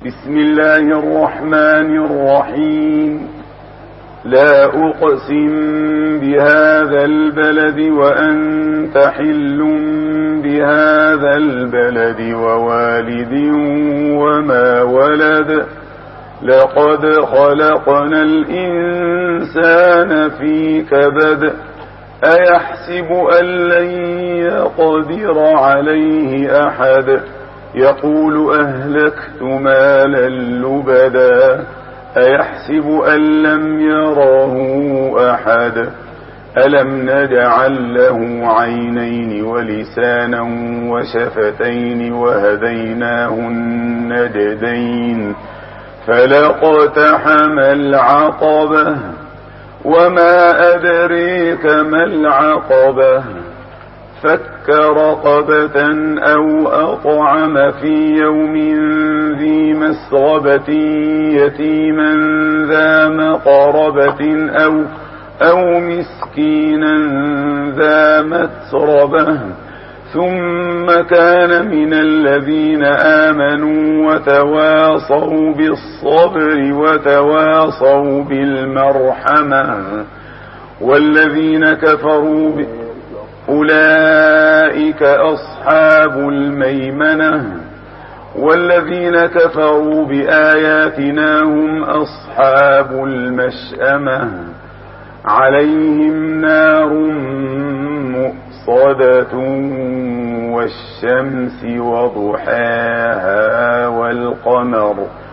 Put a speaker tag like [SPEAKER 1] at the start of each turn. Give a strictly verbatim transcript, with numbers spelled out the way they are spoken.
[SPEAKER 1] بسم الله الرحمن الرحيم. لا أقسم بهذا البلد وأنت حل بهذا البلد ووالد وما ولد لقد خلقنا الإنسان في كبد أيحسب أن لن يقدر عليه أحد يقول أهلكت مالا لبدا أيحسب أن لم يره أحد ألم نجعل له عينين ولسانا وشفتين وهديناه النجدين فلاقتحم العقبة وما أدريك ما العقبة فك رقبة أو أطعم في يوم ذي مسغبة يتيما ذا مقربة أو, أو مسكينا ذا متربة ثم كان من الذين آمنوا وتواصوا بالصبر وتواصوا بالمرحمة والذين كفروا ب... أولئك أصحاب الميمنة والذين كفروا بآياتنا هم أصحاب المشأمة عليهم نار مؤصدة والشمس وضحاها والقمر